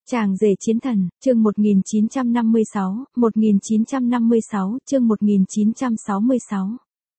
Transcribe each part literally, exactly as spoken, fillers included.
Chàng rể chiến thần, chương một nghìn chín trăm năm mươi sáu, một nghìn chín trăm năm mươi sáu, chương một nghìn chín trăm sáu mươi sáu.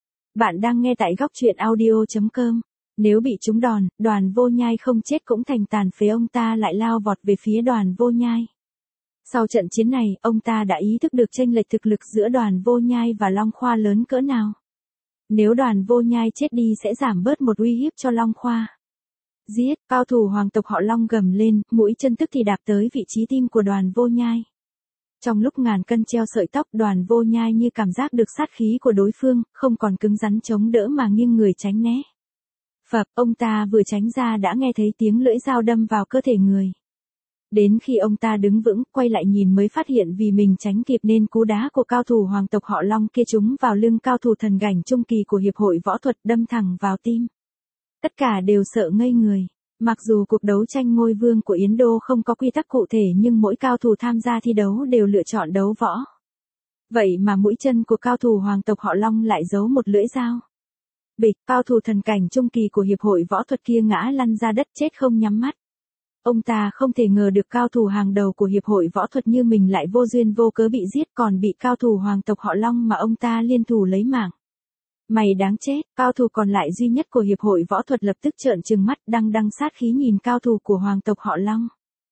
Bạn đang nghe tại góc truyện audio chấm com. Nếu bị trúng đòn, Đoàn Vô Nhai không chết cũng thành tàn phế, ông ta lại lao vọt về phía Đoàn Vô Nhai. Sau trận chiến này, ông ta đã ý thức được chênh lệch thực lực giữa Đoàn Vô Nhai và Long Khoa lớn cỡ nào. Nếu Đoàn Vô Nhai chết đi sẽ giảm bớt một uy hiếp cho Long Khoa. Giết, cao thủ hoàng tộc họ Long gầm lên, mũi chân tức thì đạp tới vị trí tim của Đoàn Vô Nhai. Trong lúc ngàn cân treo sợi tóc, Đoàn Vô Nhai như cảm giác được sát khí của đối phương, không còn cứng rắn chống đỡ mà nghiêng người tránh né. Phập, ông ta vừa tránh ra đã nghe thấy tiếng lưỡi dao đâm vào cơ thể người. Đến khi ông ta đứng vững, quay lại nhìn mới phát hiện vì mình tránh kịp nên cú đá của cao thủ hoàng tộc họ Long kia trúng vào lưng cao thủ thần cảnh trung kỳ của hiệp hội võ thuật, đâm thẳng vào tim. Tất cả đều sợ ngây người. Mặc dù cuộc đấu tranh ngôi vương của Yến Đô không có quy tắc cụ thể nhưng mỗi cao thủ tham gia thi đấu đều lựa chọn đấu võ. Vậy mà mũi chân của cao thủ hoàng tộc họ Long lại giấu một lưỡi dao. Bịch, cao thủ thần cảnh trung kỳ của hiệp hội võ thuật kia ngã lăn ra đất chết không nhắm mắt. Ông ta không thể ngờ được cao thủ hàng đầu của hiệp hội võ thuật như mình lại vô duyên vô cớ bị giết, còn bị cao thủ hoàng tộc họ Long mà ông ta liên thủ lấy mạng. Mày đáng chết, cao thủ còn lại duy nhất của hiệp hội võ thuật lập tức trợn trừng mắt, đăng đăng sát khí nhìn cao thủ của hoàng tộc họ Long.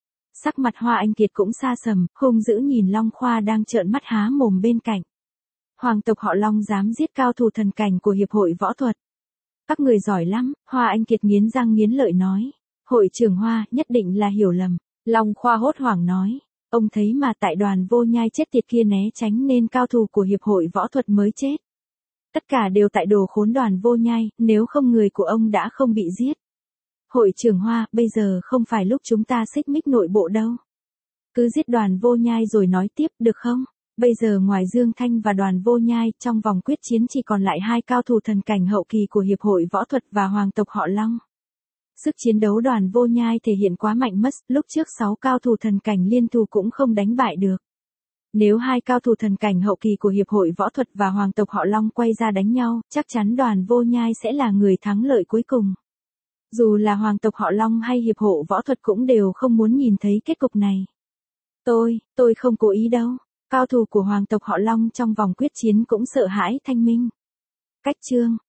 Sắc mặt Hoa Anh Kiệt cũng xa sầm, hung dữ nhìn Long Khoa đang trợn mắt há mồm bên cạnh. Hoàng tộc họ Long dám giết cao thủ thần cảnh của hiệp hội võ thuật. Các người giỏi lắm, Hoa Anh Kiệt nghiến răng nghiến lợi nói. Hội trưởng Hoa, nhất định là hiểu lầm. Long Khoa hốt hoảng nói. Ông thấy mà tại Đoàn Vô Nhai chết tiệt kia né tránh nên cao thủ của hiệp hội võ thuật mới chết. Tất cả đều tại đồ khốn Đoàn Vô Nhai, nếu không người của ông đã không bị giết. Hội trưởng Hoa, bây giờ không phải lúc chúng ta xích mích nội bộ đâu. Cứ giết Đoàn Vô Nhai rồi nói tiếp, được không? Bây giờ ngoài Dương Thanh và Đoàn Vô Nhai, trong vòng quyết chiến chỉ còn lại hai cao thủ thần cảnh hậu kỳ của hiệp hội võ thuật và hoàng tộc họ Long. Sức chiến đấu Đoàn Vô Nhai thể hiện quá mạnh mất, lúc trước sáu cao thủ thần cảnh liên thủ cũng không đánh bại được. Nếu hai cao thủ thần cảnh hậu kỳ của hiệp hội võ thuật và hoàng tộc họ Long quay ra đánh nhau, chắc chắn Đoàn Vô Nhai sẽ là người thắng lợi cuối cùng. Dù là hoàng tộc họ Long hay hiệp hội võ thuật cũng đều không muốn nhìn thấy kết cục này. Tôi, tôi không cố ý đâu. Cao thủ của hoàng tộc họ Long trong vòng quyết chiến cũng sợ hãi thanh minh. Cách chương,